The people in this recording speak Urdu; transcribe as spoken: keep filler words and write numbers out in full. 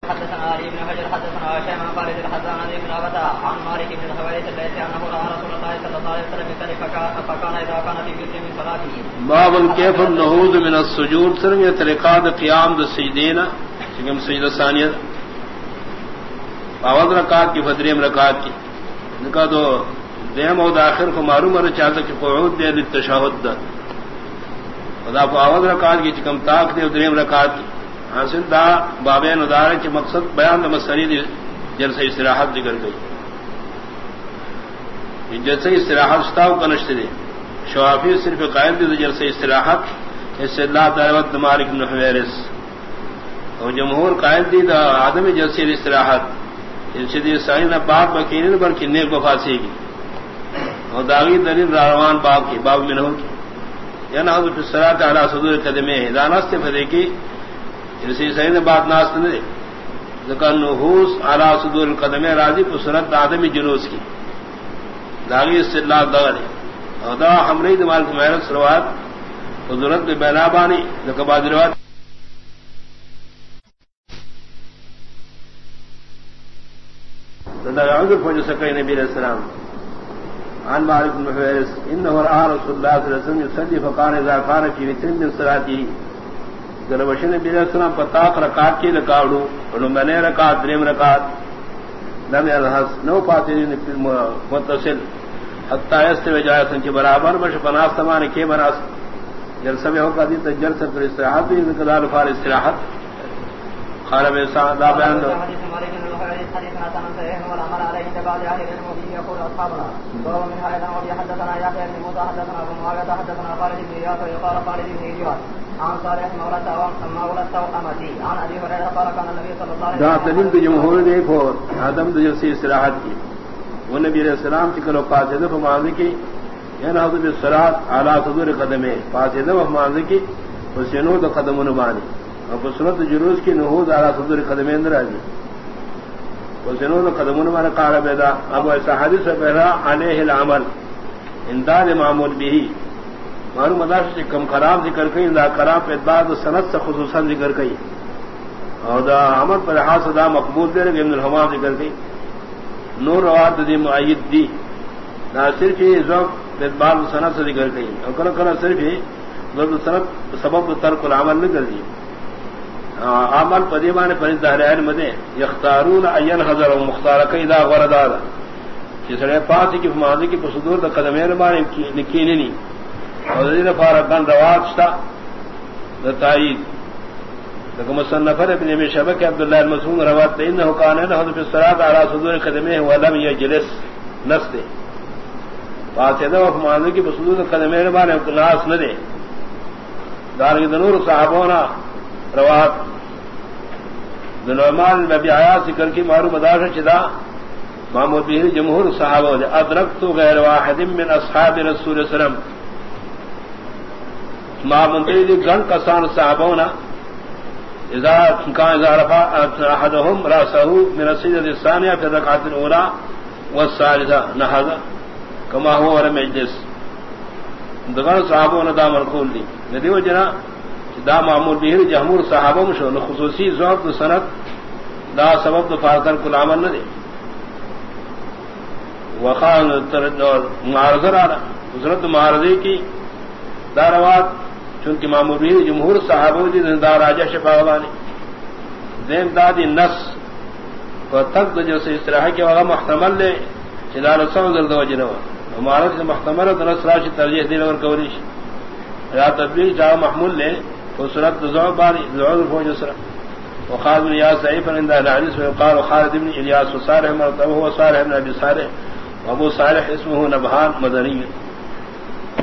حدثنا علي بن حجر حدثنا هشام عن خالد الحزان عن ابن عبده عن مالك بن الحويرث الذي انه راى رسول الله صلى الله عليه وسلم يصلي فكان اذا كان في جزء من صلاته باب كيف النهوض من السجود سرنگ طریقات قیام السجدین سگم سجدہ ثانیہ اول رکعت کی فدریم رکعت کی نکا دو دیم اور آخر کو معلوم ہے چاہتا کہ قعود دے للتشہد خدا کو اول رکعت کی چکم طاق دے دریم رکعت کی حاصل دا بابین ادارے کے مقصد بیان دا مسئلہ جلسہ استراحت ذکر گئی جلسہ استراحت ستاو کا نشتے دے شوافی صرف قائد دے جلسہ استراحت اس سے اللہ دعوت مالک بن حویرث اور جمہور قائد دی دا عدم جلسہ استراحت اس سے دی سائن باب بکینن بلکہ نیک وفاسی کی اور داغی دلیل راروان باب کی باب منہو کی یا نحضر فی الصلاة علی صدور قدمے دانست فدے کی اسی صحیح بات ناست نے ذکر نحوس علی صدور القدم راضی کو سنت آدمی جلوس کی داغی استدلال دغل اور دا حملی دمال کی محرت سروات حضورت میں بینابانی ذکر بعض روات دا عذر فوج سکر نبی علیہ السلام عن مالک بن حویرث انه رأى رسول الله صلی اللہ علیہ وسلم يصلي فقال اذا كان في وتر من صلاته گلوشن نبی علیہ السلام پتاق رکعت کی لکاوڑو انہوں میں نے رکعت دریم رکعت لم يلحظ نو فاترین متصل حتی یستوی جایسن کی برابر بش پناس تمانے کے براس جلسہ میں ہوگا دیتا جلسہ پر استراحت بھی انقدار فار استراحت خالب انسان دا بیان دو دلیل جمہور دیکھو آدم جلسی استراحت کی وہ نبی علیہ السلام کی کلو فاسدہ فماضی کی یا نحضر بالصلاة علی صدور قدمے فاسدہ فماضی کی حسینود قدم نبانی اور سنت جلوس کی نحوض علی صدور قدمے اندر آجی حسینود قدم نبانی قال بیدا ابو ایسا حدیث پہلا علیہ العمل اندال معمول بھی معلوم مدارش سے کم خراب ذکر کئی دا خراب اعتبار سنت سے خصوصاً ذکر کئی اور دا عمل پر لحاظ دا مقبول دے رہے ابن الحمام ذکر کئی نور رواد دی معید دی نہ صرف ہی ذوق اعتبار سنت سے ذکر کئی اور کل کل صرف ہی ذوق سنت سبب ترک العمل نہ کر دی عمل پدیمان پر دہرائن مدے یختارون این حضر و مختار کئی دا غرداد جس نے پاسی کی فماضی کی پسدور دا قدمین مانے نکینی نہیں اور ذی فارقان روات شتا تائید لكم مصنفر ابن ابي شبك عبد الله المسعود روات انه كان ينهض في الصلاه على صدور قدميه ولم يجلس نفسه فاسده وفمانه کی بصدور قدميه بارے اخلاص نہ دے دار کے نور صحابونا روات نعمان نبی آیات ذکر کی معروف مدار چدا محمود بھی جمہور صحابہ ادرکت غیر واحد من اصحاب رسول صلی اللہ علیہ وسلم ما منتهي گن کسان صحابونا اذا كان اذا رفع احدهم راسه من السجدة الثانية في الركعة الاولى والثالثة نهض كما هو ولم يجلس دغن صحابونا دا منقول دی ندی وجنا دا معمول به جمهور صحابہ مشو خصوصی ذوق سند دا سبب فارقن کل عمل نہ دے وقال معارضہ حضرت معارضے کی داروات چونکہ معمول بھی جمہور صحابہ دی زندہ راجہ شفاوانی دین دادی نس کو تک جیسے استراحہ کے وغا محتمل لے چدار سو درد وجنو ہمارا سے محتمل ہے نس راشی ترجیح دین اور کوریش یا تدبیر جا محمول لے تو صورت ذو باری ذو فوج سر وقال بن یاس ضعیف عند الحدیث وقال خالد بن الیاس وصالح مرتبه هو صالح بن ابي صالح وابو صالح اسمه نبهان مدنی